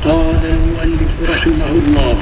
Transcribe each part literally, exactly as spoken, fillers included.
قال المؤلف رحمه الله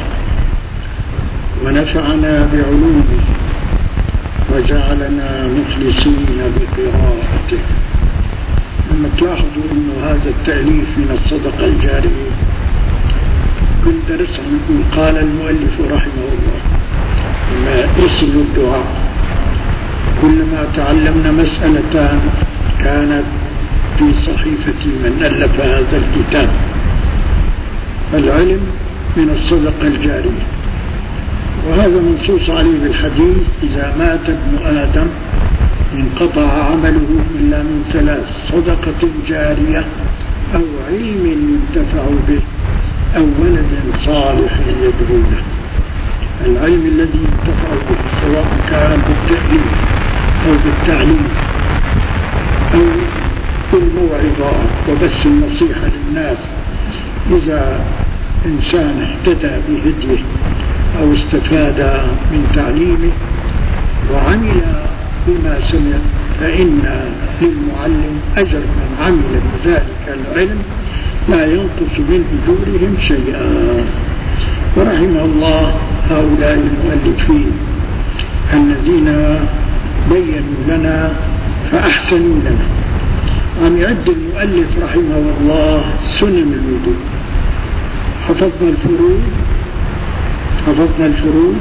ونفعنا بعلومه وجعلنا مخلصين بقراءته. لما تلاحظوا أن هذا التأليف من الصدقة الجارية، كنت درس عنكم قال المؤلف رحمه الله ما اسم الدعاء. كلما تعلمنا مسألتان كانت في صحيفة من ألف هذا الكتاب. العلم من الصدقة الجارية، وهذا منصوص عليه بالحديث: إذا مات ابن آدم انقطع عمله إلا من ثلاث: صدقة جارية، أو علم ينتفع به، أو ولد صالح يدعو له. العلم الذي ينتفع به سواء كان بالتأليف أو بالتعليم أو بالموعظة وبث النصيحة للناس. إذا إنسان اهتدى بهديه أو استفاد من تعليمه وعمل بما سمع، فإن للمعلم أجر من عمل بذلك العلم لا ينقص من أجورهم شيئا. ورحمه الله هؤلاء المؤلفين الذين بينوا لنا فأحسنوا لنا. عم يعد المؤلف رحمه الله سنن الوضوء. حفظنا الفروض حفظنا الفروض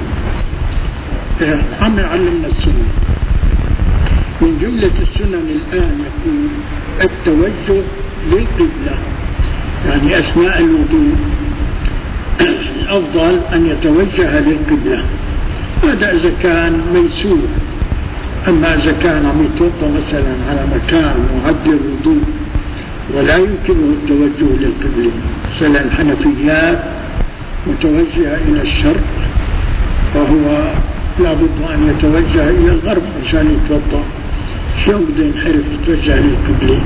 عم يعلمنا السنن. من جملة السنن الآن يقول التوجه للقبلة، يعني أثناء الوضوء الأفضل أن يتوجه للقبلة. هذا إذا كان ميسور. أما إذا كان عم يتوضأ مثلا على مكان معد للوضوء ولا يمكنه التوجه للقبلة، مثلا الحنفيات متوجهة إلى الشرق، فهو لابد أن يتوجه إلى الغرب عشان يتوضأ. شو بده ينحرف يتوجه للقبلة؟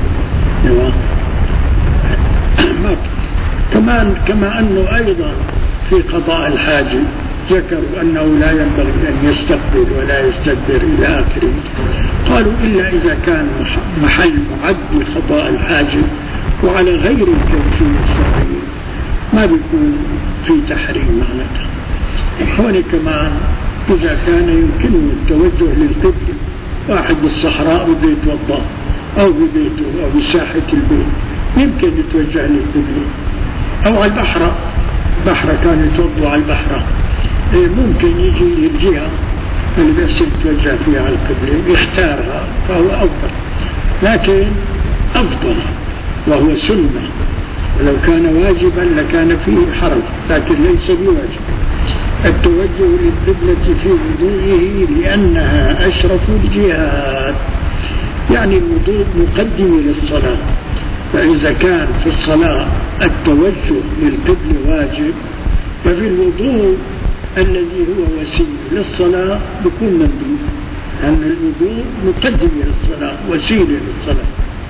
كمان كما أنه أيضا في قضاء الحاجة ذكروا أنه لا ينبغي أن يستقبل ولا يستدبر إلى آخره. قالوا إلا إذا كان محل معد لقضاء الحاجة وعلى غير الكيفية الشرعية ما بيكون في تحريم معناتها. هون كمان إذا كان يمكنه التوجه للقبلة، واحد بالصحراء بده يتوضأ أو ببيته أو بساحة البيت يمكن يتوجه للقبلة، أو على البحر بحر كان يتوضأ على البحر، ممكن يجي للجهة اللي بيحسن يتوجه فيها على القبلة يختارها، فهو أفضل. لكن أفضل وهو سنة، ولو كان واجبا لكان فيه حرج، لكن ليس بواجب التوجه للقبلة في وضوئه لأنها أشرف الجهات. يعني الوضوء مقدم للصلاة، فإذا كان في الصلاة التوجه للقبلة واجب، ففي الوضوء الذي هو وسيلة للصلاة بيكون مندوب، لأن الوضوء مقدم للصلاة وسيلة للصلاة.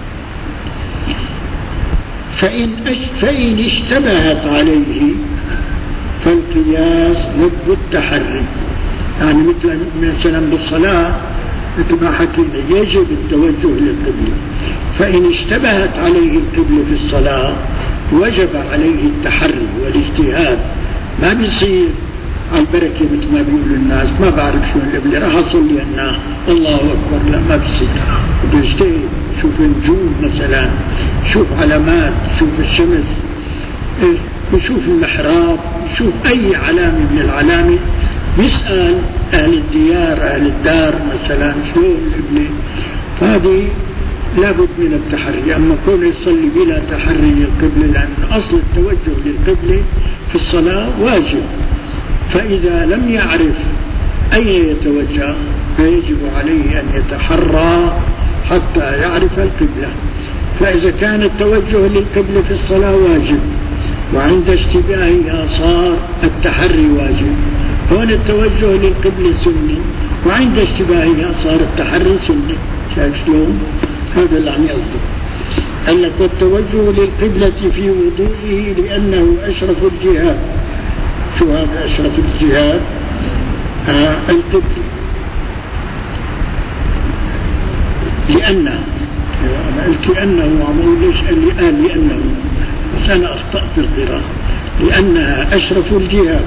فإن, فإن اشتبهت عليه فالقياس ضد التحري. يعني مثل مثلا بالصلاة مثل ما حكينا يجب التوجه للقبلة، فإن اشتبهت عليه القبلة في الصلاة وجب عليه التحري والاجتهاد. ما بيصير على البركة مثل ما بيقولوا الناس ما بعرف شو القبلة راح أصلي أنا الله أكبر، لا ما بيصير. بيجتهد، شوف النجوم مثلا، شوف علامات، شوف الشمس، يشوف المحراب، يشوف أي علامة من العلامة، يسأل أهل الديار أهل الدار مثلا شلون القبلة. فهذه لابد من التحري. أما كونه يصلي بلا تحري للقبلة، لأن أصل التوجه للقبلة في الصلاة واجب، فإذا لم يعرف أين يتوجه فيجب عليه أن يتحرى حتى يعرف القبلة. فإذا كان التوجه للقبلة في الصلاة واجب وعند اشتباهها صار التحري واجب، هون التوجه للقبلة سني وعند اشتباهها صار التحري سني. شايف شلون؟ هذا اللي عم يقصده. قال لك والتوجه للقبلة في وضوئه لأنه أشرف الجهاد. شو هذا أشرف الجهاد؟ آه القبلة، لأن قلت لأنه عمرو ليش قال لي قال لأنه بس أنا أخطأت في القراءة لأنها أشرف الجهات.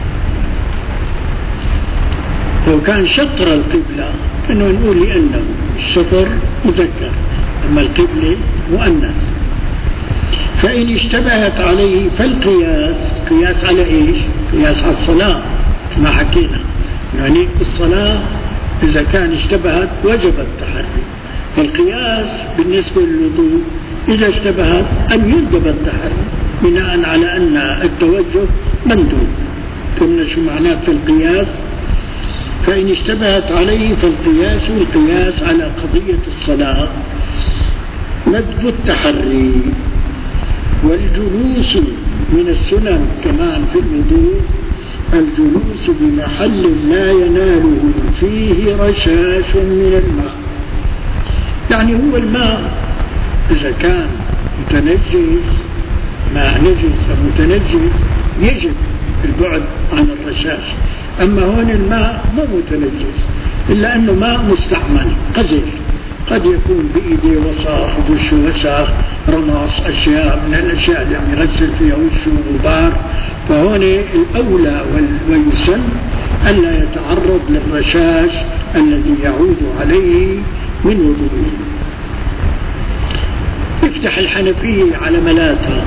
لو كان شطر القبلة كنا نقول لأنه الشطر مذكر أما القبلة مؤنث. فإن اشتبهت عليه فالقياس، قياس على إيش؟ قياس على الصلاة ما حكينا، يعني الصلاة إذا كان اشتبهت وجب التحري. فالقياس بالنسبة للوضوء إذا اشتبهت أن يندب التحري بناء على أن التوجه مندوب. قلنا شو معناه في القياس؟ فإن اشتبهت عليه فالقياس القياس على قضية الصلاة ندب التحري. والجلوس من السنن كمان في الوضوء الجلوس بمحل لا يناله فيه رشاش من الماء. يعني هو الماء إذا كان متنجس ماء نجس أو متنجس يجب البعد عن الرشاش. أما هون الماء مو متنجس إلا أنه ماء مستعمل قذر، قد يكون بإيديه وساخ ووشه وساخ رماص أشياء من الأشياء اللي يعني يغسل فيها وشه وغبار. فهون الأولى ويسن ألا يتعرض للرشاش الذي يعود عليه من وضوءه. يفتح الحنفية على ملاتها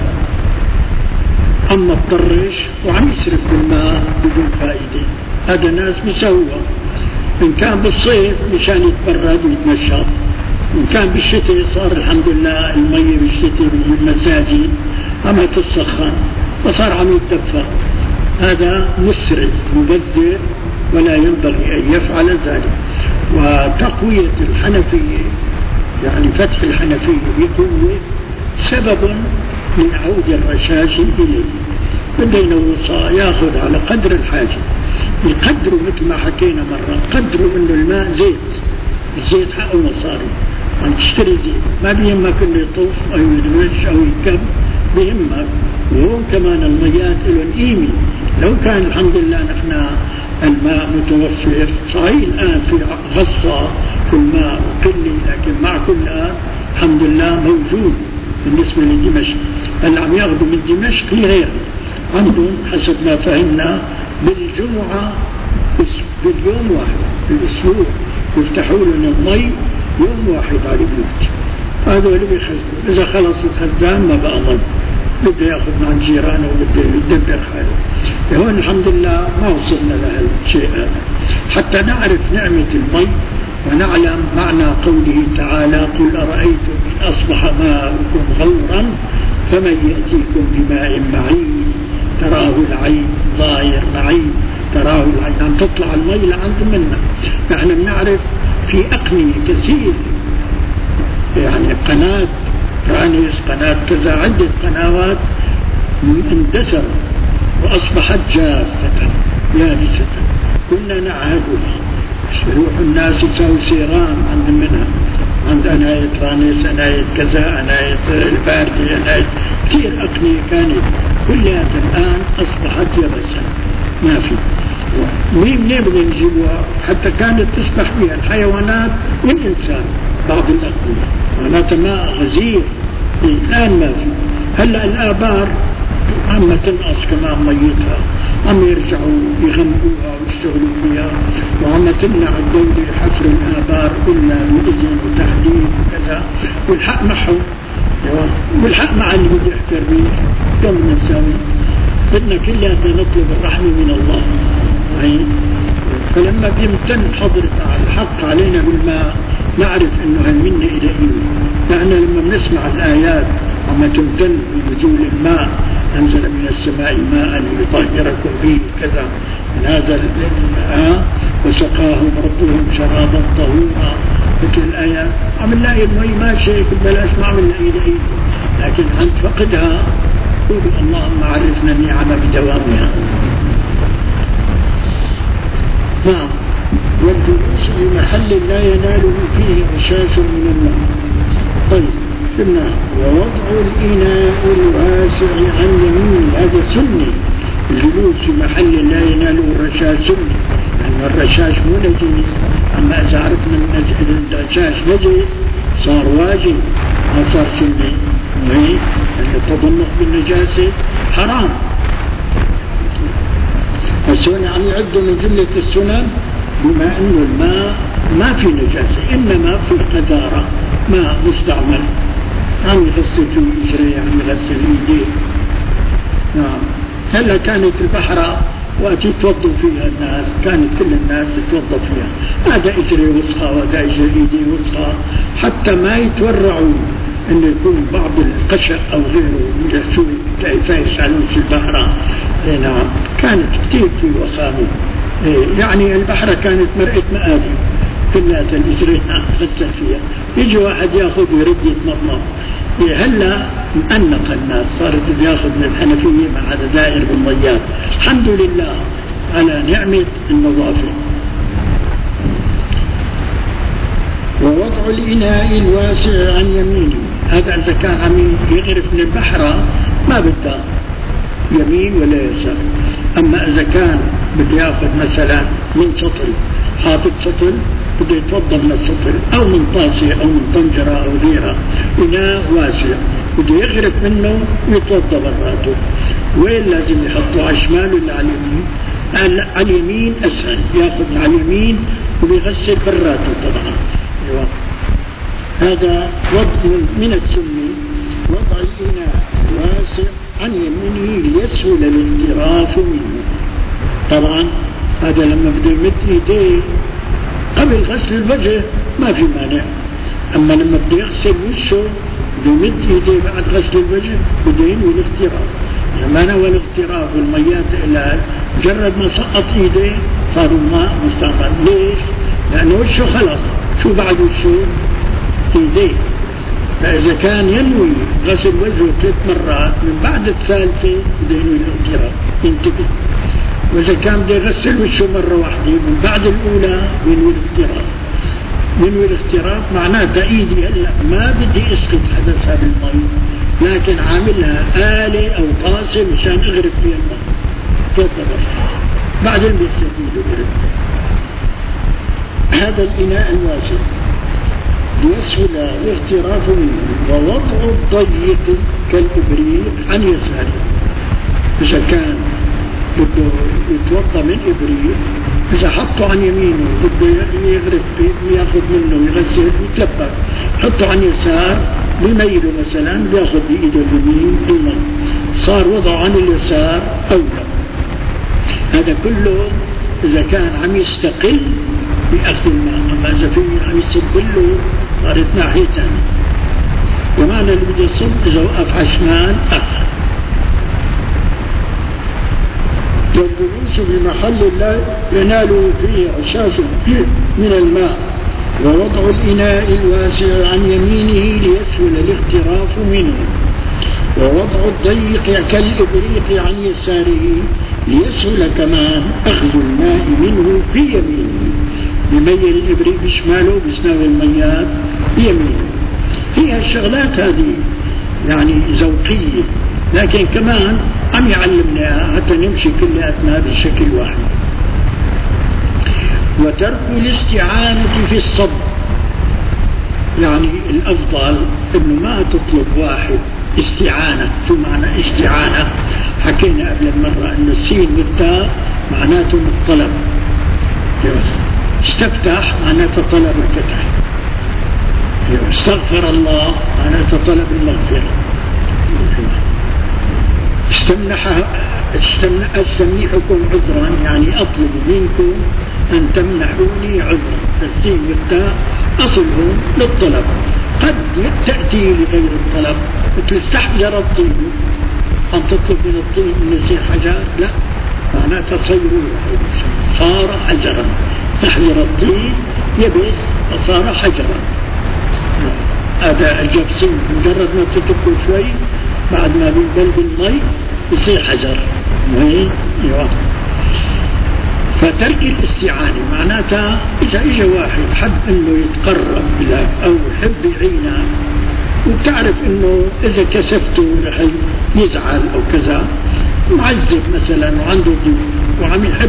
أما الطرش وعم يسرف بالماء بدون فائدة. هذا ناس مسوى، إن كان بالصيف مشان يتبرد ويتنشط، إن كان بالشتاء صار الحمد لله المية بالشتاء بالمساجد عم تسخن وصار عم يتدفى. هذا مسرف مبذر ولا ينبغي أن يفعل ذلك. وتقوية الحنفية يعني فتح الحنفية بقوة سبب من عود الرشاش إليه. بده ينوصها ياخذ على قدر الحاجة. القدر مثل ما حكينا مرة قدر إنه الماء زيت، الزيت حقه مصاري، عم تشتري زيت ما بيهمك إنه يطوف أو يدمج أو يكب، بيهمك. وهون كمان الميات لهم قيمة. لو كان الحمد لله نحن الماء متوفر صحيح الآن في غصة في الماء وقلة، لكن مع كل آن الحمد لله موجود بالنسبة لدمشق. اللي عم ياخذوا من دمشق لغير عندهم حسب ما فهمنا بالجمعة باليوم واحد بالأسبوع يفتحوا لنا المي يوم واحد على البيوت. هذا اللي بيخزنوا. إذا خلص الخزان ما بقى مي، بده ياخذ عن جيرانه وبده يدبر حاله. هون الحمد لله ما وصلنا لهالشيء هذا حتى نعرف نعمة المي ونعلم معنى قوله تعالى قل أرأيتم إن أصبح ماؤكم غورا فمن يأتيكم بماء معين تراه العين ظاهر معين تراه العين. عم تطلع المي لعند منا. نحن بنعرف في أقنية كثير يعني قناة رانيس قناة كذا عدة قنوات اندثرت وأصبحت جافة يابسة. كنا نعهدها يروح الناس يساوي سيران عند منها عند أناية رانيس أناية كذا أناية الباردي أناية كثير أقنية كانت كلها الآن أصبحت يابسة ما في. مين نبغى نجيبها حتى كانت تسبح بها الحيوانات والإنسان بعض الأقنية معناتها ماء غزير الآن ما في. هلأ الآبار عم تنقص كمان ميتها، عم يرجعوا يغمقوها ويشتغلوا فيها، وعم تمنع الدولة حفر الآبار إلا بإذن وتحديد وكذا. والحق معهم والحق مع اللي بده يحتر به. كم نساوي بدنا كلها نطلب الرحمة من الله. فلما بيمتن حضرة الحق علينا بالماء نعرف انه هالمنة إليه. نحن لما بنسمع الآيات عما تمتن بنزول الماء أنزل من السماء ماء ليطهركم به كذا من هذا الماء وسقاهم ربهم شرابا طهورا مثل الآيات. عم نلاقي المي ماشي بلاش ما عم نلاقي إليه، لكن عند فقدها قولوا اللهم عرفنا النعم بدوامها. نعم. والجلوس بمحل لا يناله فيه رشاش من الماء. طيب قلنا ووضع الإناء الواسع عن يمين هذا سنة. الجلوس في محل لا يناله الرشاش سنة، لأن الرشاش مو نجس. أما إذا عرفنا الرشاش نجس صار واجب ما صار سنة. لأن التضمخ بالنجاسة حرام. السنة عم يعدوا من جملة السنن بما أنه الماء ما في نجاسة، إنما في قذارة، ماء مستعمل عم يغسل فيه إجريه، عم يغسل إيديه. نعم. هلا كانت البحرة وقت يتوضوا فيها الناس، كانت كل الناس تتوضا فيها، هذا إجري وسخة وهذا إجري إيدي وسخة، حتى ما يتورعوا إنه يكون بعض القشع أو غيره يحسوا كيف يشعلون في البحرة. نعم. كانت كثير في وخامة، يعني البحرة كانت مرأة مآدي كلها الإجري غسل فيها، يجي واحد ياخذ ويرد يتمضمض. هلا مأنق الناس، صارت بياخذ من الحنفية مع هذا دائر بالميات. الحمد لله على نعمة النظافة. ووضع الإناء الواسع عن يمينه، هذا إذا كان عم يغرف من البحرة ما بدها يمين ولا يسار. أما إذا كان بده ياخذ مثلا من سطل، حاطط سطل بده يتوضا من السطل أو من طاسة أو من طنجرة أو غيرها، إناء واسع بده يغرف منه ويتوضا براته. وين لازم يحطه؟ على الشمال ولا على اليمين؟ على اليمين أسهل، ياخذ على اليمين وبيغسل براته طبعا. أيوة. هذا وضع من السنة، وضع الإناء واسع عن يمينه ليسهل الاغتراف منه. طبعا هذا لما بده يمد ايديه قبل غسل الوجه ما في مانع، اما لما بده يغسل وشه بده يمد ايديه بعد غسل الوجه بده ينوي الاغتراف. لما نوى الاغتراف والميات الى مجرد ما سقط ايديه صاروا ماء مستعمل. ليش؟ لانه وشه خلص، شو بعد وشه؟ ايديه. فإذا كان ينوي غسل وجهه ثلاث مرات من بعد الثالثة بده ينوي الاغتراف، ينتبه. وإذا كان بده يغسل وشه مرة واحدة من بعد الأولى ينوي الاغتراف. ينوي الاغتراف معناتها إيدي هلا ما بدي أسقط حدثها بالمي، لكن عاملها آلة أو طاسة مشان أغرف فيها الماء. تعتبر بعد المستفيد أغرف. هذا الإناء الواسع ليسهل الاغتراف منه. ووضع الضيق كالإبريق عن يساره، إذا كان بده يتوضا من إبريق، إذا حطه عن يمينه بده يغرف فيه ياخذ منه ويغسل يتلبك، حطه عن يسار بيميله مثلا بياخذ بإيده اليمين الماء، صار وضعه عن اليسار أولى. هذا كله إذا كان عم يستقل بأخذ الماء، أما إذا في عم يصب له صارت ناحية ثانية. ومعنى اللي بده يصب إذا وقف على الشمال أخذ. والجلوس بمحل لا ينال فيه عشاش من الماء. ووضع الإناء الواسع عن يمينه ليسهل الاغتراف منه. ووضع الضيق كالإبريق عن يساره ليسهل كمان أخذ الماء منه في يمينه. بميل الإبريق بشماله بسناوي الميات بيمينه. هي الشغلات هذه يعني ذوقية، لكن كمان عم يعلمنا حتى نمشي كلياتنا بشكل واحد. وترك الاستعانة في الصب، يعني الأفضل إنه ما تطلب واحد استعانة. شو معنى استعانة؟ حكينا قبل مرة إنه السين والتاء معناته الطلب. استفتح معناته طلب الفتح. استغفر الله معناته طلب المغفرة. استمنح استمنحكم عذرا، يعني أطلب منكم أن تمنحوني عذرا. السين والتاء أصلهم للطلب، قد تأتي لغير الطلب، مثل استحجر الطين، أن تطلب من الطين أن يصير حجر، لا، معناتها صيرورة، صار حجرا. استحجر الطين يبس فصار حجرا. هذا الجبسين مجرد ما تتركه شوي بعد ما بينبل بالمي يصير حجر. وين؟ ايوه. فترك الاستعانة معناتها إذا إجا واحد حب إنه يتقرب لك أو يحب يعينك وبتعرف إنه إذا كسفته رح يزعل أو كذا، معذب مثلا وعنده ضيف وعم يحب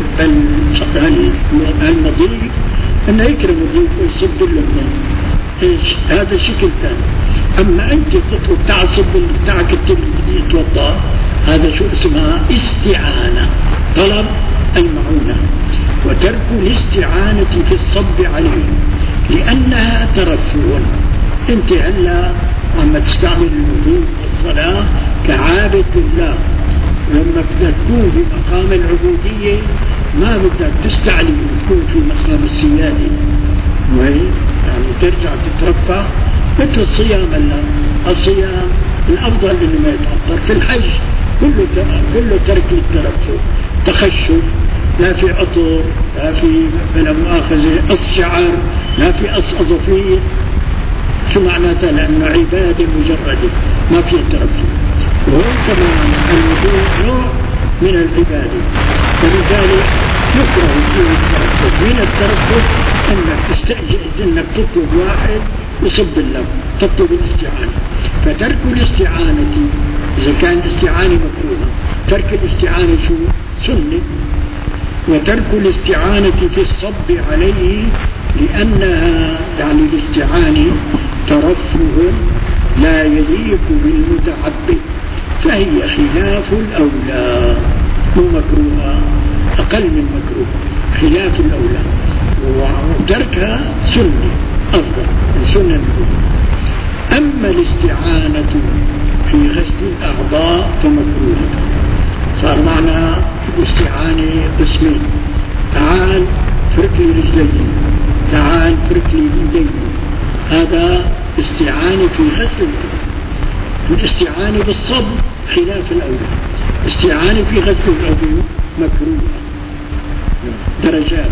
هالمضيف إنه يكرم الضيف ويصب له الماء، إيش هذا شكل ثاني. أما أنت تطلب تعصب بتاعك يتوضأ، هذا شو اسمها استعانة، طلب المعونة. وترك الاستعانة في الصب عليه لأنها ترفه. أنت هلا عم تستعمل الوضوء والصلاة كعابد لله، لما بدك تكون في مقام العبودية ما بدك تستعلي وتكون في مقام السيادة، يعني ترجع تترفع مثل الصيام. هلا الصيام الأفضل إنه ما يتأثر. في الحج كله كله ترك للترفه، تخشف، لا في عطر، لا في بلا مؤاخذة قص شعر، لا في قص أظافير. شو معناتها؟ لأنه عبادة مجردة ما فيها ترفه. وهو كمان الوضوء نوع من العبادة، ولذلك يكره فيه الترفه. من الترفه أنك تستأجر، أنك تطلب واحد يصب الله، تطلب الاستعانة. فترك الاستعانة إذا كان الاستعانة مكروهة، ترك الاستعانة شو؟ سنة. وترك الاستعانة في الصب عليه لأنها يعني الاستعانة ترفه لا يليق بالمتعبد، فهي خلاف الأولى، مو مكروهة، أقل من مكروه، خلاف الأولى. وتركها سنة أفضل من سنة. أما الاستعانة في غسل الأعضاء فمكروهة. صار معنا الاستعانة قسمين: تعال فرك لي رجلين، تعال فرك لي يدين. هذا استعانة في غسل الأعضاء. الاستعانة بالصب خلاف الأولى. استعانة في غسل الأعضاء مكروهة، درجات.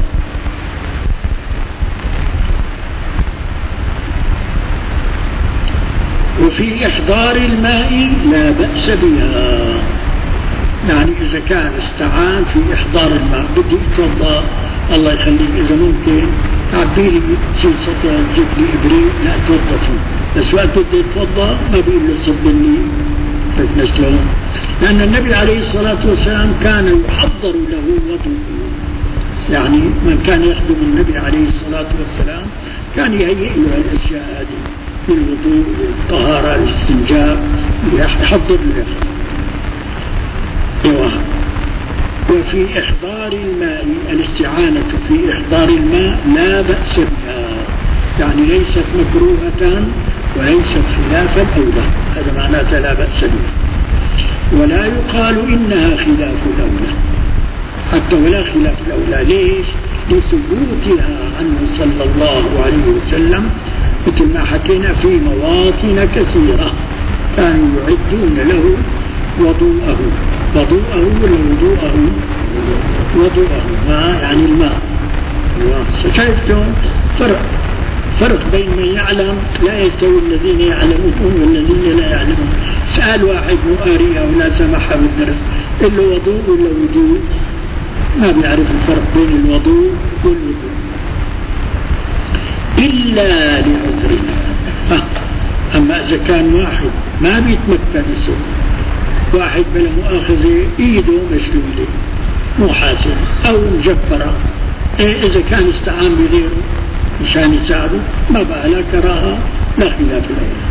وفي إحضار الماء لا بأس بها، يعني إذا كان استعان في إحضار الماء، بدي أتوضأ الله يخليك إذا ممكن تعبي لي شيء سطر، جيب لي إبريق لا أتوضأ فيه، بس وقت بدي أتوضأ ما بيقول له صب لي فتنسلون. لأن النبي عليه الصلاة والسلام كان يحضر له وضوء، يعني من كان يخدم النبي عليه الصلاة والسلام كان يهيئ له الأشياء هذه في الوضوء، الطهارة، الاستنجاء، يحضر له. وفي إحضار الماء الاستعانة في إحضار الماء لا بأس بها، يعني ليست مكروهة وليست خلاف الأولى، هذا معناته لا بأس بها. ولا يقال إنها خلاف الأولى، حتى ولا خلاف الأولى. ليش؟ لثبوتها عنه صلى الله عليه وسلم، مثل ما حكينا في مواطن كثيرة كانوا يعدون له وضوءه، وضوءه ولا وضوءه؟ وضوءه، ما يعني الماء. شايفتم فرق فرق بين من يعلم، لا يستوي الذين يعلمون والذين لا يعلمون. سأل واحد مؤاريها ولا سمحها بالدرس، إلا وضوء ولا وضوء؟ ما بيعرف الفرق بين الوضوء والوضوء إلا لعذر. أما إذا كان واحد ما بيتمكن السوء، واحد بلا مؤاخذة إيده مشلولة مو حاسب أو مجبرة، إيه إذا كان استعان بغيره مشان يساعده ما بقى لا كراهة لا خلاف الأولى.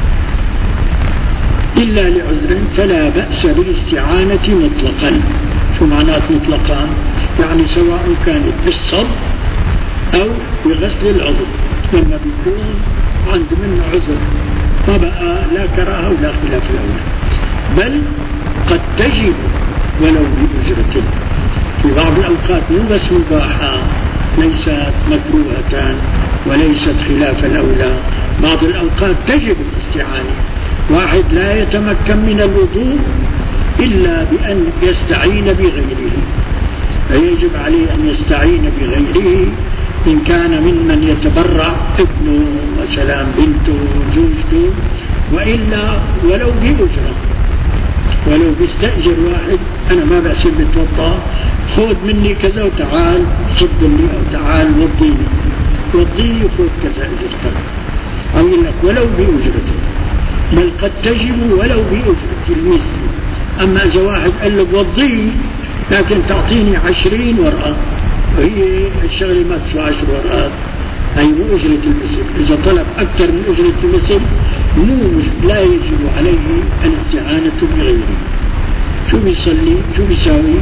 إلا لعذر فلا بأس بالاستعانة مطلقا. شو معنات مطلقا؟ يعني سواء كانت بالصب أو بغسل العضو، لما بيكون عند منه عذر ما بقى لا كراهة ولا خلاف الأولى، بل قد تجب ولو بأجرة. في بعض الأوقات مو بس مباحة ليست مكروهة وليست خلاف الأولى، بعض الأوقات تجب الاستعانة. واحد لا يتمكن من الوضوء إلا بأن يستعين بغيره، فيجب عليه أن يستعين بغيره، إن كان ممن يتبرع ابنه مثلا بنته زوجته، وإلا ولو بأجرة، ولو بيستأجر واحد أنا ما بأسر بتوضأ خذ مني كذا وتعال صب لي أو تعال وضيني وضيني خذ كذا أجرتك، أقول لك ولو بأجرته، بل قد تجب ولو بأجرة المثل. أما إذا واحد قال له وضيني لكن تعطيني عشرين ورقة وهي الشغلة ما تسوى عشر ورقات، هي مو أجرة المثل. إذا طلب أكثر من أجرة المثل مو لا يجب عليه الاستعانة بغيره. شو بيصلي؟ شو بيساوي؟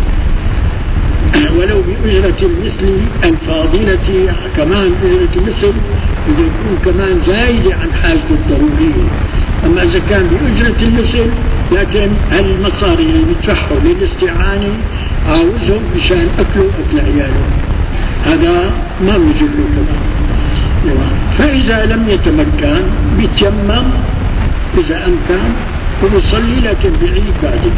ولو بأجرة المثل الفاضلة، كمان أجرة المثل إذا يكون كمان زايدة عن حالته الضرورية. أما إذا كان بأجرة المثل لكن المصاري اللي بيدفعوا للاستعانة عاوزهم مشان أكله وأكل عياله، هذا ما بيجب له كمان. فإذا لم يتمكن بيتيمم إذا أمكن وبيصلي، لكن بعيد بعد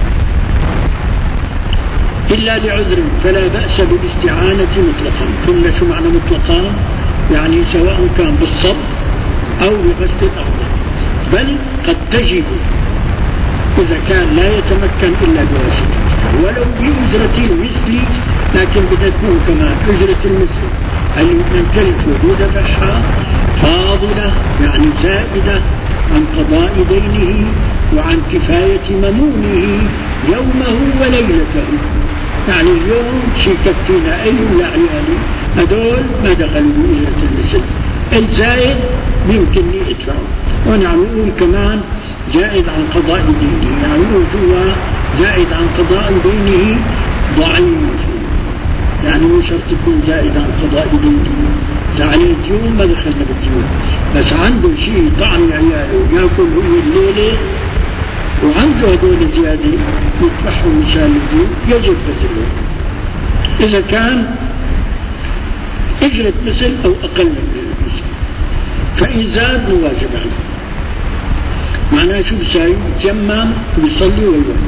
إلا لعذر فلا بأس بالاستعانة مطلقا. قلنا شو معنى مطلقا؟ يعني سواء كان بالصب أو بغسل الأعضاء، بل قد تجب إذا كان لا يتمكن إلا بواسطة، ولو بأجرة المثل، لكن بدها تكون كمان أجرة المثل اللي نمتلك ودفعها فاضلة، يعني زائدة عن قضاء دينه وعن كفاية ممونه يومه وليلته. يعني اليوم شي كفينا أي ولا عيالي، هدول ما دخلوا بأجرة المثل. الزائد يمكن يدفعه. ونعم نقول كمان زائد عن قضاء دينه، يعني هو زائد عن قضاء دينه ضعيف، يعني مو شرط يكون زائد عن قضاء دينه. عليه ديون ما دخلنا بالديون، بس عنده شيء طعم عياله ياكل هو الليله وعنده هدول زياده يدفعهم مشان الديون، يجب غسله اذا كان اجرة مثل او اقل من مثل. فان زاد واجب عليه. معناه شو بيساوي؟ يتيمم ويصلي ويوم.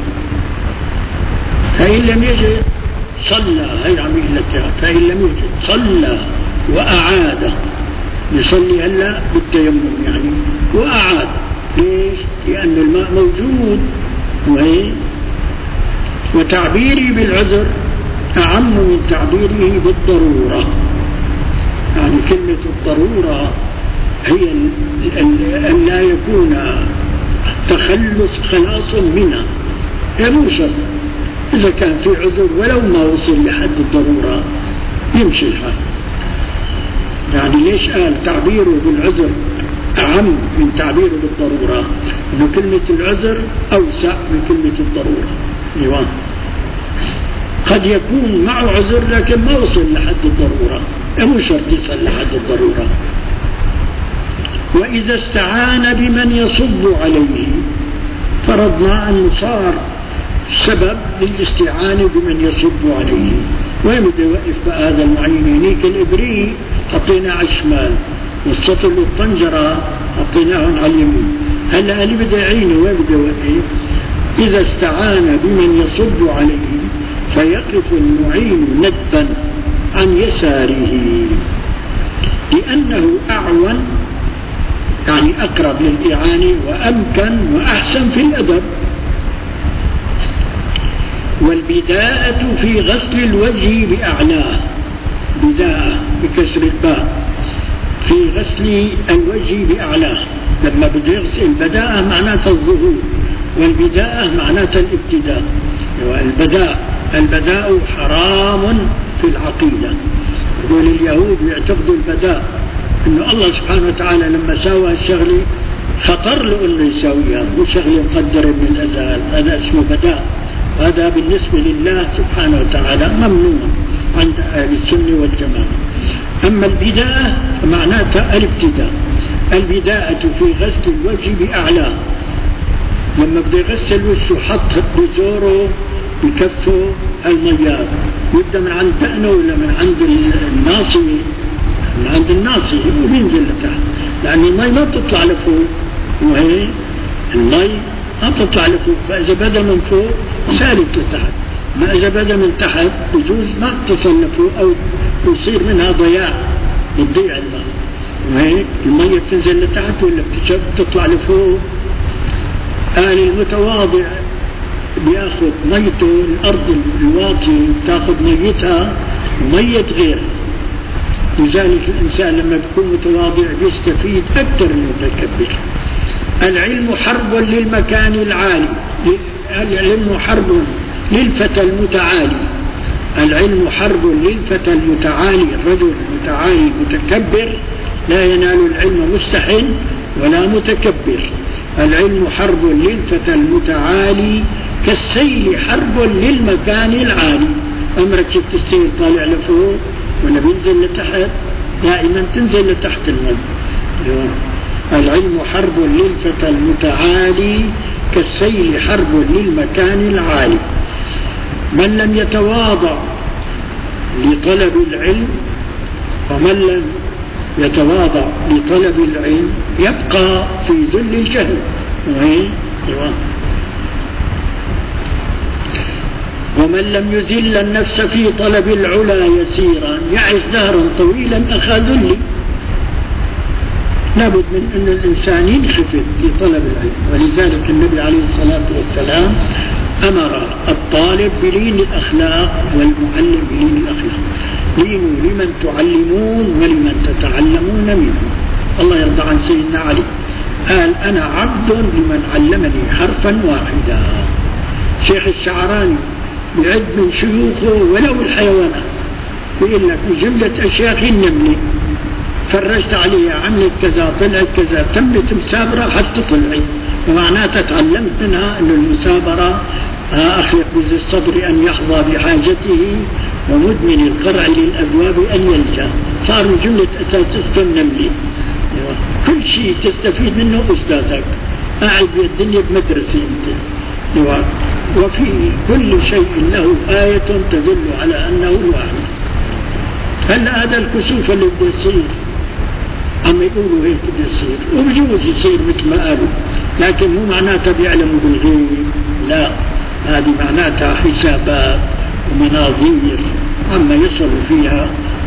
فان لم يجد صلى، هي عم يقول لك، فان لم يجد صلى وأعاد. يصلي هلا بالتيمم يعني وأعاد. ليش؟ لأن الماء موجود. وهي وتعبيري بالعذر أعم من تعبيره بالضرورة. يعني كلمة الضرورة هي أن لا يكون تخلص خلاص منها، هي مو شرط. إذا كان في عذر ولو ما وصل لحد الضرورة يمشي الحال. يعني ليش قال تعبيره بالعذر أعم من تعبيره بالضرورة؟ إنه كلمة العذر أوسع من كلمة الضرورة. أيوة. قد يكون معه عذر لكن ما وصل لحد الضرورة، مو شرط يصل لحد الضرورة. وإذا استعان بمن يصب عليه، فرضنا أن صار سبب للاستعانة بمن يصب عليه. وين بده يوقف بقى هذا المعين؟ هنيك الإبريق حطيناه على الشمال والسطل والطنجرة حطيناهم على اليمين. هلا اللي بده يعينه وين بده يوقف؟ إذا استعان بمن يصب عليه فيقف المعين ندبا عن يساره، لأنه أعون، يعني أقرب للإعانة وأمكن وأحسن في الأدب. والبداءة في غسل الوجه بأعلاه، بداءة بكسر الباء، في غسل الوجه بأعلاه. لما بده يغسل البداءة معناتها الظهور، والبداءة معناتها الابتداء. البداء البداء حرام في العقيدة. يقول اليهود يعتقدوا البداء إنه الله سبحانه وتعالى لما ساوى الشغلة خطر له إنه يساويها، مو شغلة مقدرة من الأزل، هذا اسمه بداء. هذا بالنسبة لله سبحانه وتعالى ممنوع عند أهل السنة والجماعة. أما البداءة فمعناتها الابتداء. البداءة في غسل الوجه بأعلاه، لما بده يغسل وجهه حط بزوره بكفه المياه، يبدأ من عند دقنه ولا من عند الناصية؟ من عند الناصية وبينزل لتحت، لأن المي ما بتطلع لفوق، وهي المي ما بتطلع لفوق. فإذا بدأ من فوق سالك لتحت، ما إذا بدأ من تحت بجوز ما بتصل لفوق أو يصير منها ضياع، بتضيع الماء. وهيك المية بتنزل لتحت ولا بتطلع لفوق. قال المتواضع بياخذ ميته، الأرض الواطية بتاخذ ميتها ومية غيرها. لذلك الإنسان لما بيكون متواضع بيستفيد أكثر من المتكبر. العلم حرب للمكان العالي، العلم حرب للفتى المتعالي. العلم حرب للفتى المتعالي. الرجل المتعالي المتكبر لا ينال العلم مستحن ولا متكبر. العلم حرب للفتى المتعالي كالسيل حرب للمكان العالي. أمرك شفت السيل طالع لفوق ولا بينزل لتحت؟ دائما تنزل لتحت الماء. العلم حرب للفتى المتعالي كالسيل حرب للمكان العالي. من لم يتواضع لطلب العلم ومن لم يتواضع لطلب العلم يبقى في ذل الجهل. ومن لم يذل النفس في طلب العلا يسيرا يعيش دهرا طويلا أخا ذل. لابد من أن الإنسان ينخفض في طلب العلم، ولذلك النبي عليه الصلاة والسلام أمر الطالب بلين الأخلاق والمعلم بلين الأخلاق. لينوا لمن تعلمون ولمن تتعلمون منه. الله يرضى عن سيدنا علي قال أنا عبد لمن علمني حرفا واحدا. شيخ الشعراني يعد من شيوخه ولو الحيوانات، يقول لك بجملة أشياء النملة فرجت عليها عملت كذا طلعت كذا تمت مسابرة حتى طلعت، ومعناتها تعلمت منها أن المسابرة أخلق بذي الصبر أن يحظى بحاجته ومدمن القرع للأبواب أن يلجأ. صار من جملة أساس النملة. كل شيء تستفيد منه أستاذك، قاعد بالدنيا بمدرسة أنت. وفي كل شيء له آية تدل على أنه الواحد. هلا هذا الكسوف اللي بده يصير عم يقولوا هيك بده يصير، وبجوز يصير مثل ما قالوا، لكن مو معناتها بيعلموا بالغيب، لا، هذه معناتها حسابات ومناظير عما يصلوا فيها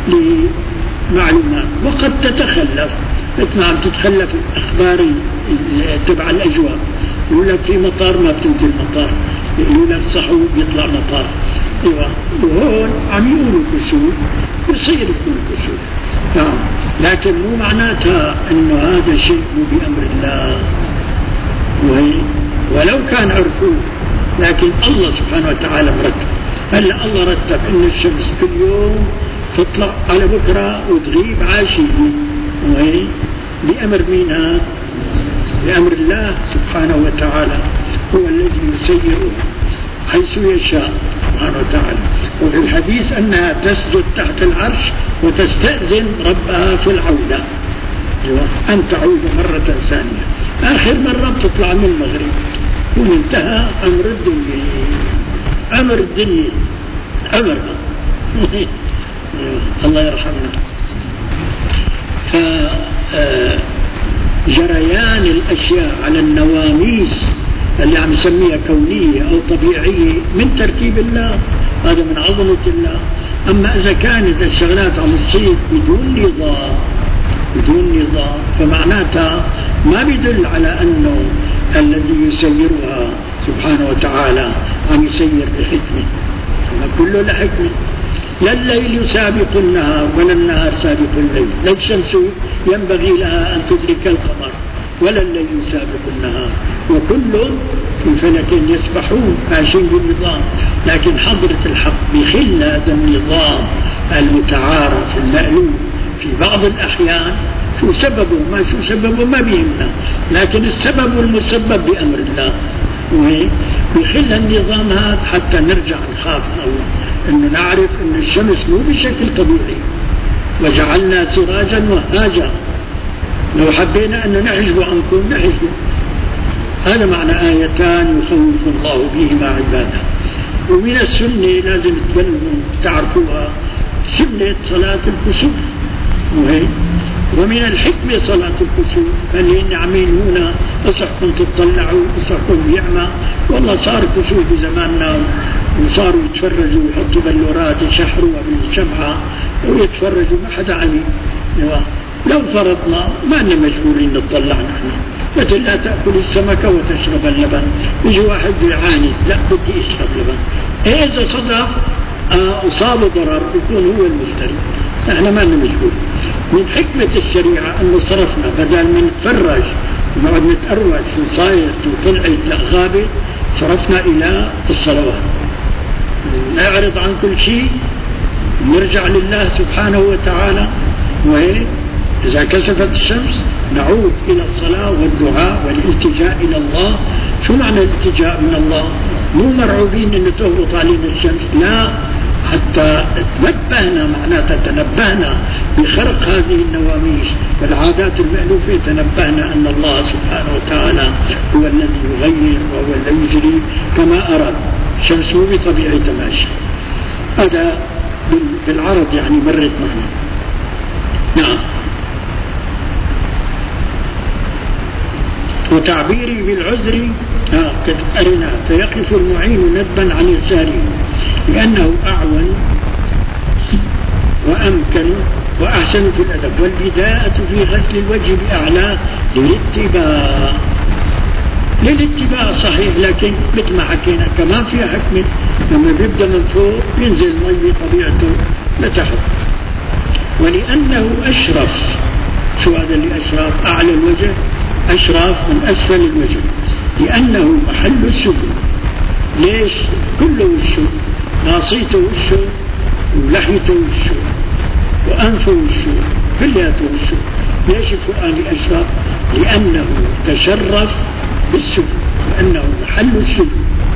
لمعلومات، وقد تتخلف مثل ما عم تتخلف الأخبار تبع الأجواء. يقول لك في مطار ما بتنزل مطار، يقول لك صحو بيطلع مطار. ايوه، وهون عم يقولوا كسوف يصير يكون كسوف، نعم، لكن مو معناتها انه هذا شيء مو بأمر الله، وهي ولو كان عرفوه، لكن الله سبحانه وتعالى مرتب. هلا الله رتب ان الشمس كل يوم تطلع على بكره وتغيب عاشيه، وهي بأمر مين هذا؟ بأمر الله سبحانه وتعالى، هو الذي يسير حيث يشاء سبحانه وتعالى. وفي الحديث أنها تسجد تحت العرش وتستأذن ربها في العودة، أن تعود مرة ثانية. آخر مرة بتطلع من المغرب وانتهى أمر الدنيا، أمر الدنيا أمر الله يرحمنا. فجريان الأشياء على النواميس اللي عم نسميها كونية أو طبيعية من ترتيب الله، هذا من عظمة الله. أما إذا كانت الشغلات عم تصير بدون نظام بدون نظام فمعناتها ما بيدل على أنه الذي يسيرها سبحانه وتعالى عم يسير بحكمة، كله لحكمة. لا الليل سابق النهار ولا النهار سابق الليل، لا الشمس ينبغي لها أن تدرك القمر ولا الليل سابق النهار، وكل في فلك يسبحون ماشيين بالنظام. لكن حضرة الحق بخل هذا النظام المتعارف المألوف في بعض الأحيان، شو سببه ما شو سببه ما بيهمنا، لكن السبب والمسبب بأمر الله، وهي بخل النظام هذا حتى نرجع نخاف الله، إنه نعرف إن الشمس مو بشكل طبيعي، وجعلنا سراجا وهاجا، لو حبينا أن نحجب عنكم نحجب. هذا معنى آيتان يخوف الله بهما عباده. ومن السنة لازم تبلغوا تعرفوها سنة صلاة الكسوف، وهي ومن الحكمة صلاة الكسوف، فاللي عمين هنا أصحكم تطلعوا أصحكم بيعمى، والله صار كسوف بزماننا وصاروا يتفرجوا ويحطوا بلورات يشحروا بالشمعة ويتفرجوا ما حدا عليه. لو فرضنا ما أننا مجبورين نطلع نحن، مثل لا تأكل السمكة وتشرب اللبن، يجي واحد يعاني لا بدي يشرب لبن، إيه إذا صدف آه أصاب ضرر يكون هو المشتري، نحن ما أننا مجبورين. من حكمة الشريعة أنه صرفنا بدل من نتفرج ونقعد نتأروج شو صاير وطلعت لا غابة، صرفنا إلى الصلوات، نعرض عن كل شيء، نرجع لله سبحانه وتعالى. وهي إذا كسفت الشمس نعود إلى الصلاة والدعاء والالتجاء إلى الله. شو معنى الالتجاء من الله؟ مو مرعوبين أن تهبط علينا الشمس، لا، حتى تنبهنا، معناتها تنبهنا بخرق هذه النواميس والعادات المألوفة، تنبهنا أن الله سبحانه وتعالى هو الذي يغير وهو الذي يجري كما أراد. الشمس مو بطبيعتها ماشية. هذا بالعرض يعني مرت معنا. نعم. وتعبيري بالعذر أرنا فيقف المعين ندبا عن يساره لأنه أعون وأمكن وأحسن في الأدب. والبداءة في غسل الوجه بأعلاه للاتباع. للاتباع صحيح، لكن مثل ما حكينا كمان فيها حكمة، لما بيبدأ من فوق ينزل المي بطبيعته لتحت. ولأنه أشرف. شو هذا اللي أشرف؟ أعلى الوجه أشرف من أسفل الوجه، لأنه محل السجود. ليش؟ كله وشه، ناصيته وشه ولحيته وشه وأنفه وشه كلياته وشه. ليش القرآن أشرف؟ لأنه تشرف بالسجود، لأنه محل السجود.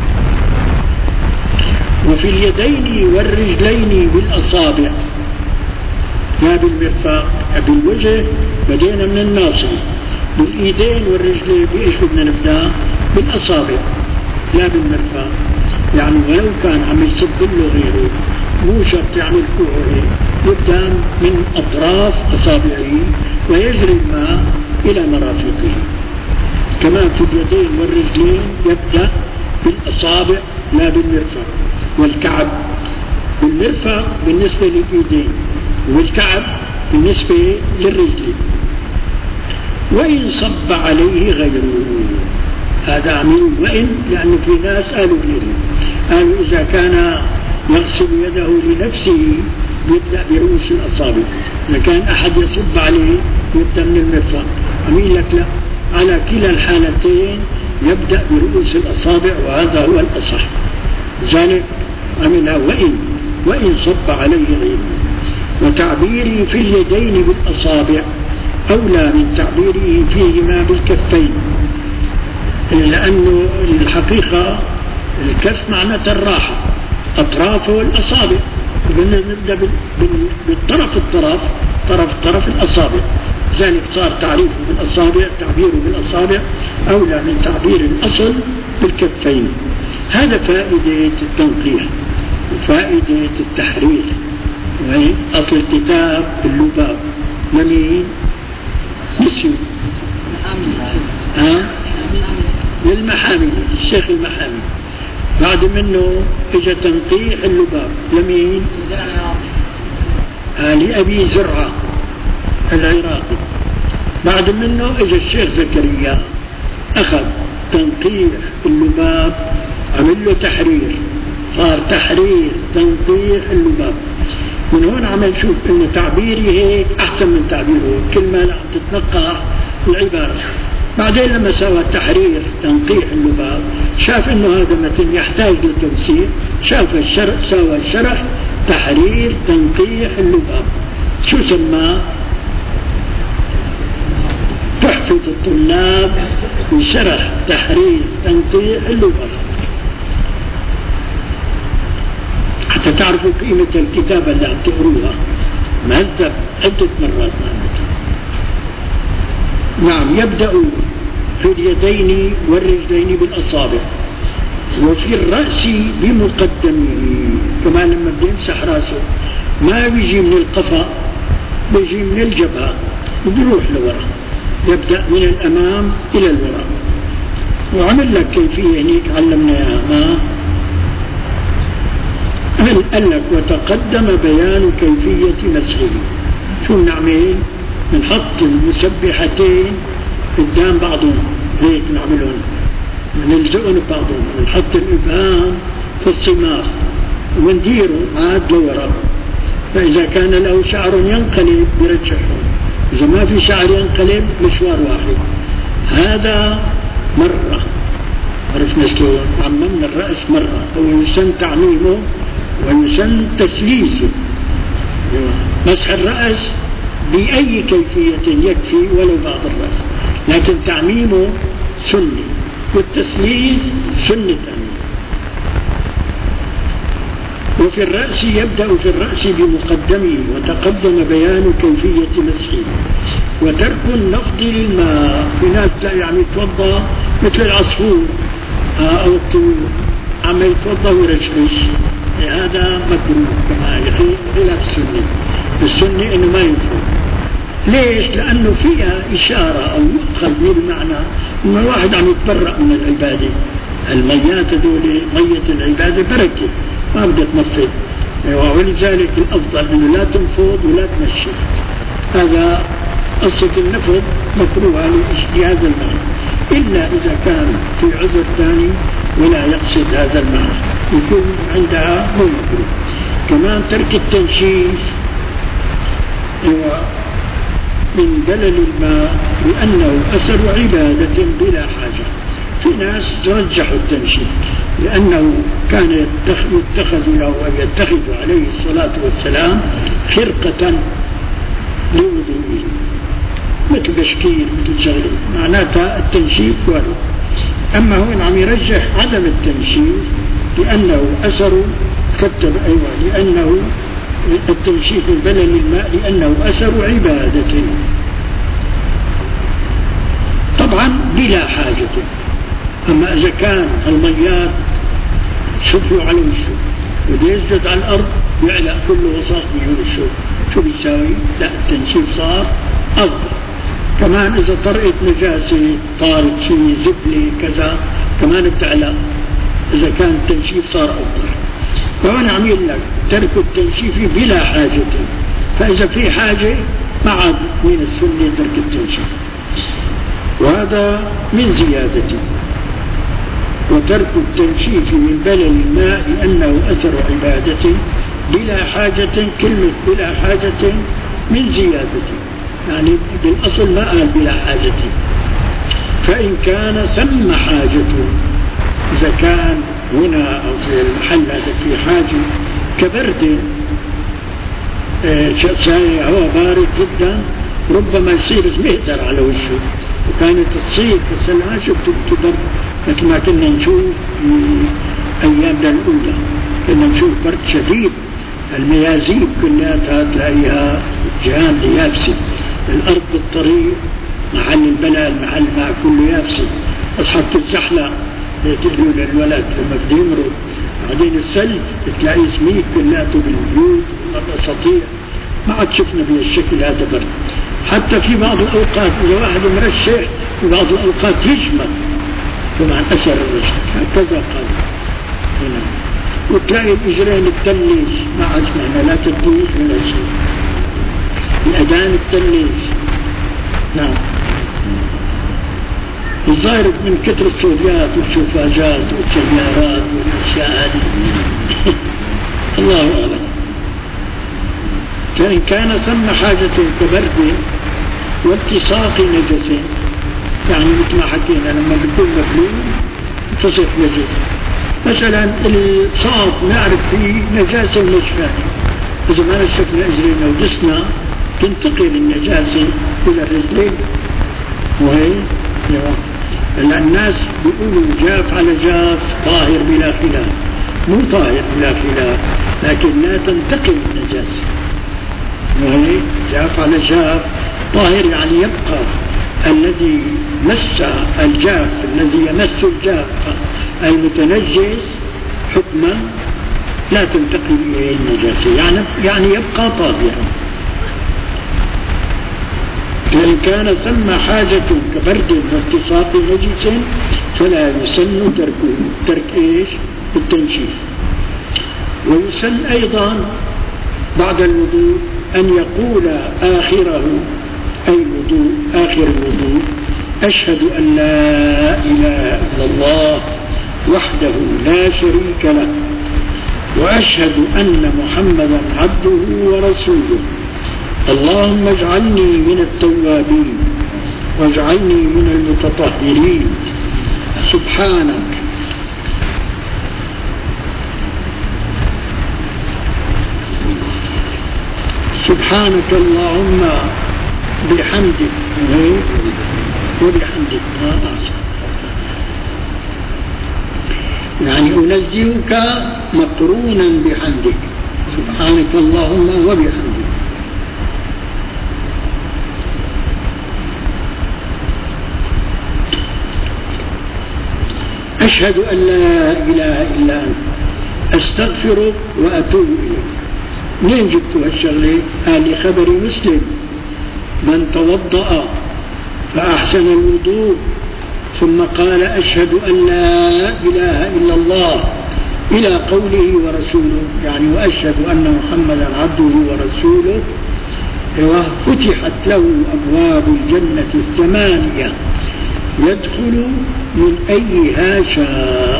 وفي اليدين والرجلين بالأصابع لا بالمرفق. بالوجه بدينا من الناصية، بالإيدين والرجلين بإيش بدنا نبدأ؟ بالأصابع لا بالمرفق. يعني ولو كان عم يصب له غيره مو شرط يعمل كوعه، يبدأ من أطراف أصابعه ويجري الماء إلى مرافقه. كمان في اليدين والرجلين يبدأ بالأصابع لا بالمرفق. والكعب بالمرفق بالنسبة للإيدين، والكعب بالنسبة للرجلين. وإن صب عليه غيره، هذا عميل وإن، لأنه في ناس قالوا غيره، قالوا إذا كان يغسل يده لنفسه يبدأ برؤوس الأصابع، إذا كان أحد يصب عليه يبدأ من المرفق. عميل لك لا، على كلا الحالتين يبدأ برؤوس الأصابع، وهذا هو الأصح. لذلك عملها وإن وإن صب عليه غيره. وتعبيري في اليدين بالأصابع أولى من تعبيره فيهما بالكفين، لأنه الحقيقة الكف معناتها الراحة، أطرافه والأصابع. بدنا نبدأ بالطرف الطرف طرف طرف الأصابع، لذلك صار تعريفه بالأصابع، تعبيره بالأصابع أولى من تعبير الأصل بالكفين. هذا فائدة التنقيح وفائدة التحرير. أصل الكتاب اللباب لمين؟ نسيو ها؟ للمحامي، الشيخ المحامي. بعد منه اجى تنقيح اللباب لمين؟ آه لأبي زرعة العراقي. بعد منه اجى الشيخ زكريا أخذ تنقيح اللباب عمل له تحرير، صار تحرير تنقيح اللباب. من هون عم نشوف ان تعبيري هيك احسن من تعبيره، كل ما لا تتنقح العبارة. بعدين لما سوى تحرير تنقيح اللباب شاف انه هذا متن يحتاج للتوسيع، شاف الشرح سوى الشرح تحرير تنقيح اللباب. شو سماه؟ تحفة الطلاب بشرح تحرير تنقيح اللباب، حتى تعرفوا قيمة الكتابة اللي عم تقروها. مهذب عدة مرات معناتها. نعم. يبدأ في اليدين والرجلين بالأصابع، وفي الرأس بمقدمه. كمان لما بده يمسح راسه ما بيجي من القفا، بيجي من الجبهة وبيروح لورا، يبدأ من الأمام إلى الوراء. وعمل لك كيفية هنيك علمنا إياها. ما قال لك وتقدم بيان كيفية مسحه. شو بنعمل؟ بنحط المسبحتين قدام بعضهم هيك نعملهم، نلزقهم ببعضهم، نحط الإبهام في الصماخ ونديره عاد لورا. فإذا كان له شعر ينقلب برجحه، إذا ما في شعر ينقلب مشوار واحد. هذا مرة عرفنا شلون عممنا الرأس مرة، هو يسن تعميمه ويسن تسليسه. مسح الرأس بأي كيفية يكفي ولو بعض الرأس، لكن تعميمه سني والتسليس سنة. وفي الرأس يبدأ في الرأس بمقدمه، وتقدم بيان كيفية مسحه. وترك النفض للماء، في ناس يعني يتوضا مثل العصفور أو الطيور عم يتوضا ويرشرش، هذا مكروه كما خلاف السنة. السنة إنه ما ينفع. ليش؟ لأنه فيها إشارة أو يؤخذ من المعنى إنه الواحد عم يتبرأ من العبادة. الميات هذول مية العبادة بركة، ما بدها تنفض، ولذلك الأفضل إنه لا تنفض ولا تنشف. هذا قصة النفض مكروهة لهذا المعنى، إلا إذا كان في عذر ثاني ولا يقصد هذا المعنى يكون عندها مو مكروه. كمان ترك التنشيف من بلل الماء لأنه أثر عبادة بلا حاجة. في ناس ترجحوا التنشيف لأنه كان يتخذ له ويتخذ عليه الصلاة والسلام خرقة لوضوئه مثل بشكير مثل شغله، معناتها التنشيف وارد. أما هو عم يرجح عدم التنشيف لأنه أثر كتب أيوة لأنه التنشيف من بلل الماء لأنه أثر عبادة، طبعا بلا حاجة. أما إذا كان الميات شفوا على وشه وده يسجد على الأرض يعلق كله وساق من وشه، شو بيساوي؟ لا، التنشيف صار أفضل. كمان إذا طرقت نجاسة طارت شيء زبلة كذا كمان بتعلق، إذا كان التنشيف صار أفضل. فهنا عم يقول لك ترك التنشيف بلا حاجة، فإذا في حاجة ما عاد من السنة ترك التنشيف، وهذا من زيادته. وترك التنشيف من بلل الماء لأنه أثر عبادة بلا حاجة، كلمة بلا حاجة من زيادته، يعني بالأصل ما قال بلا حاجة. فإن كان ثم حاجته، إذا كان هنا أو في المحل هذا في حاجة كبرد شاي هواء بارد جدا ربما يصير مهدر على وشه، وكانت تصير بس ما شفت تضر مثل ما كنا نشوف في أيامنا الأولى، كنا نشوف برد شديد، الميازيب كلها تلاقيها جهان يابسة، الأرض بالطريق محل البلل محل ما كله يابسة، أصحاب الزحلة تقولوا للولد لما بده يمرض، بعدين الثلج تلاقي سميك كلاته بالبيوت والأساطير، ما عاد شفنا بهالشكل هذا برد. حتى في بعض الأوقات إذا واحد مرشح في بعض الأوقات يجمد طبعا أثر الرشح، هكذا قال هنا. وتلاقي الإجرين التلج ما عاد سمعنا لا تدوش ولا شيء، الأذان التلج. نعم، الظاهر من كثر الصوتيات والشوفاجات والسيارات والأشياء هذه الله أعلم. فإن كان ثم حاجة كبرد والتصاق نجس، يعني مثل ما حكينا لما بيكون مبلول تصف نجس، مثلا الصاد نعرف فيه نجاسة ونشفان، إذا ما نشفنا إجرينا وجسنا تنتقل النجاسة إلى الرجلين، وهي لأن الناس بيقولوا جاف على جاف طاهر بلا خلاف، مو طاهر بلا خلاف لكن لا تنتقل النجاسة، وهي جاف على جاف طاهر يعني يبقى الذي مس الجاف الذي يمس الجاف المتنجس حكما لا تنتقل إليه النجاسة، يعني يعني يبقى طاهرا. فإن كان ثم حاجة كبرد والتصاق نجس فلا يسن تركه، ترك إيش؟ التنشيف. ويسن أيضا بعد الوضوء أن يقول آخره أي الوضوء آخر الوضوء أشهد أن لا إله إلا الله وحده لا شريك له وأشهد أن محمدا عبده ورسوله اللهم اجعلني من التوابين واجعلني من المتطهرين سبحانك سبحانك اللهم بحمدك وبحمدك ما أحسن، يعني أنزهك مقرونا بحمدك، سبحانك اللهم وبحمدك. أشهد أن لا إله إلا أنت أستغفرك وأتوب إليك. منين جبتوا هالشغلة؟ هذه خبر مسلم: من توضأ فأحسن الوضوء ثم قال أشهد أن لا إله إلا الله إلى قوله ورسوله، يعني وأشهد أن محمدا عبده ورسوله، فتحت له أبواب الجنة الثمانية يدخل من أيها شاء.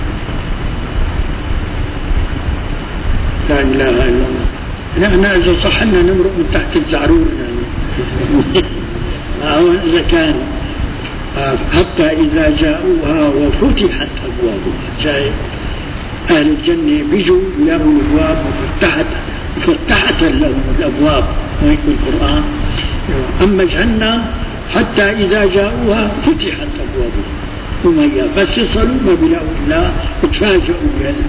لا إله إلا الله. نحن إذا صح لنا نمرق من تحت الزعرور يعني. إذا كان حتى إذا جاءوها وفتحت أبوابها، جاء أهل الجنة بيجوا يلاقوا الأبواب مفتحة مفتحة لهم الأبواب، وهيك القرآن. أما جهنم حتى إذا جاءوها فتحت أبوابها وما بس يصلوا ما بيلاقوا إلا يتفاجئوا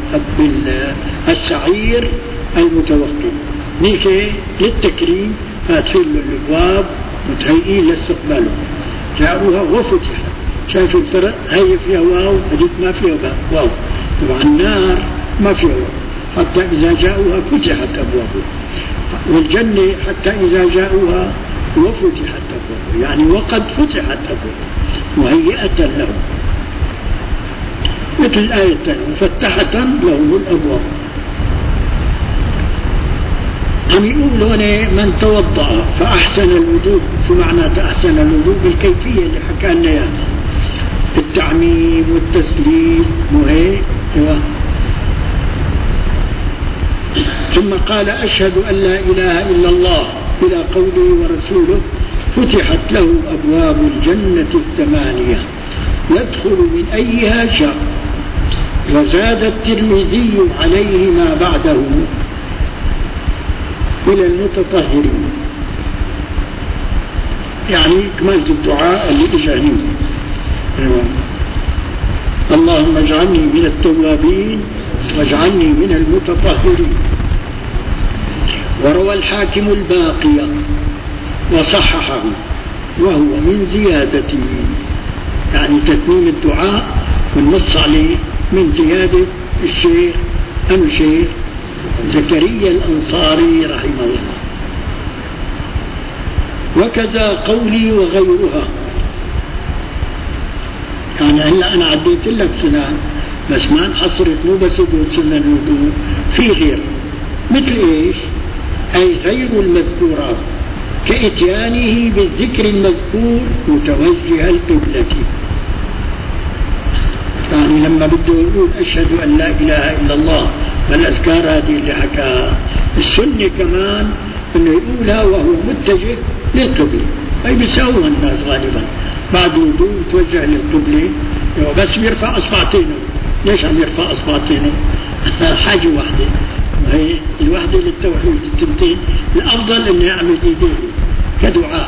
بالسعير المتوقع. نيكي للتكريم فاتحين الأبواب متهيئين لاستقباله. جاءوها وفتحت. شايف الفرق؟ هي فيها واو، هذيك ما فيها واو. طبعا النار ما فيها واو. حتى إذا جاءوها فتحت أبوابها. والجنة حتى إذا جاءوها وفتحت أبوابها، يعني وقد فتحت أبوابها مهيئة لهم، مثل الآية الثانية: مفتحة لهم الأبواب. عم يقول هنا من توضأ فأحسن الوضوء. شو معنى أحسن الوضوء؟ بالكيفية اللي حكى لنا اياها، التعميم والتسليم وهيك. ثم قال أشهد أن لا إله إلا الله إلى قوله ورسوله، فتحت له أبواب الجنة الثمانية يدخل من أيها شاء. وزاد الترمذي عليه ما بعده إلى المتطهرين، يعني كمالة الدعاء اللي إجاني: اللهم اجعلني من التوابين واجعلني من المتطهرين. وروى الحاكم الباقية وصححه وهو من زيادته، يعني تتميم الدعاء والنص عليه من زيادة الشيخ أم شيخ زكريا الأنصاري رحمه الله. وكذا قولي وغيرها، يعني هلا أنا عديت لك سنة بس ما انحصرت، مو بس يقول سنة الوضوء، في غير مثل إيش؟ أي غير المذكورات، كإتيانه بالذكر المذكور متوجه القبلة. يعني لما بده يقول أشهد أن لا إله إلا الله والأذكار هذه اللي حكاها، السنة كمان أنه يقولها وهو متجه للقبلة. أي بيساوها الناس غالبا بعد وضوء يتوجه للقبلة، بس بيرفع أصبعتينه. ليش عم يرفع أصبعتينه؟ حاجة واحدة، وهي الوحدة للتوحيد. التنتين الأفضل أنه يعمل إيديه كدعاء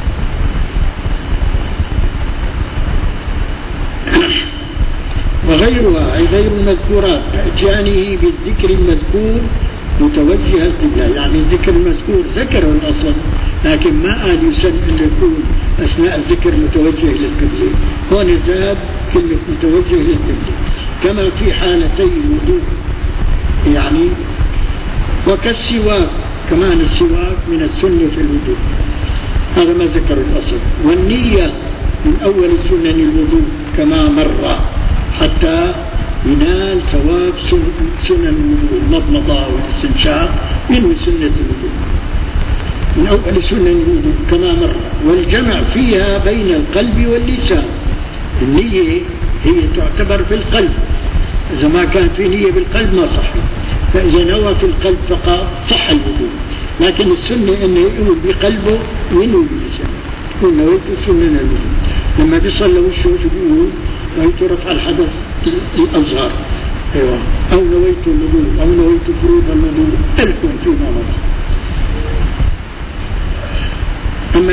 يعني. وغيرها أي غير المذكورات كإتيانه بالذكر المذكور متوجه القبلة، يعني الذكر المذكور ذكره الأصل، لكن ما قال يسن أن يكون أثناء الذكر متوجه للقبلة. هون زاد كلمة متوجه للقبلة، كما في حالتي الوضوء يعني. وكالسواك كمان، السواك من السنة في الوضوء، هذا ما ذكر الأصل. والنية من أول سنن الوضوء كما مر، حتى ينال ثواب سنن الوضوء. المضمضة والاستنشاق من سنة الوضوء، من أول سنن الوضوء كما مر. والجمع فيها بين القلب واللسان. النية هي تعتبر في القلب، إذا ما كانت في نية بالقلب ما صح، فإذا نوى في القلب فقط صح الوضوء. لكن السنة أنه يقول بقلبه وينوي بلسانه، يقول نويت سنن الوضوء. لما بيصلى وشه بيقول نويت رفع الحدث الأصغر، أيوة، أو نويت الوضوء، أو نويت فروض الوضوء، تلكم فيما مضى.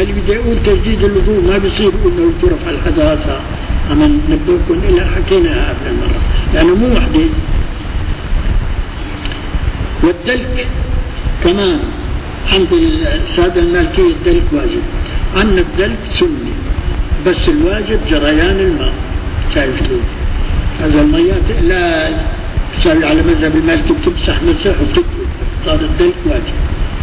اللي بدي أقول تجديد الوضوء ما بيصير إنه ترفع الحداثة، أما نبهكم إلى حكيناها قبل المرة لأنه مو وحدة. والدلك كمان عند السادة المالكية الدلك واجب، عنا الدلك سني بس الواجب جريان الماء. شايف شلون؟ هذا الميات لا تساوي على مذهب المالكي بتمسح مسح وتطلق، صار الدلك واجب.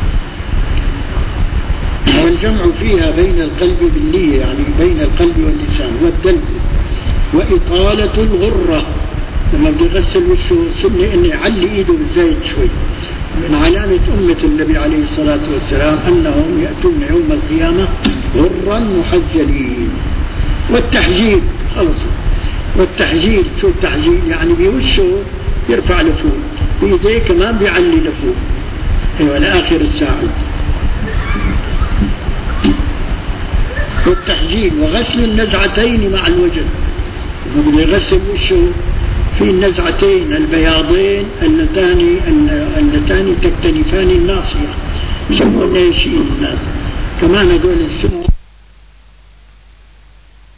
والجمع فيها بين القلب بالنية يعني بين القلب واللسان. والدلك وإطالة الغرة، لما بده يغسل وشه سنة إنه يعلي إيده بالزيت شوي، من علامة أمة النبي عليه الصلاة والسلام أنهم يأتون يوم القيامة غرا محجلين. والتحجيل خلص، والتحجيل شو التحجيل؟ يعني بوشه يرفع لفوق، بيديه كمان بيعلي لفوق، أيوة لآخر الساعد. والتحجيل وغسل النزعتين مع الوجه، لما بده يغسل وشه في النزعتين البياضين اللتان اللتان تكتنفان الناصية، يسمون شيء الناس كمان هذول السنة.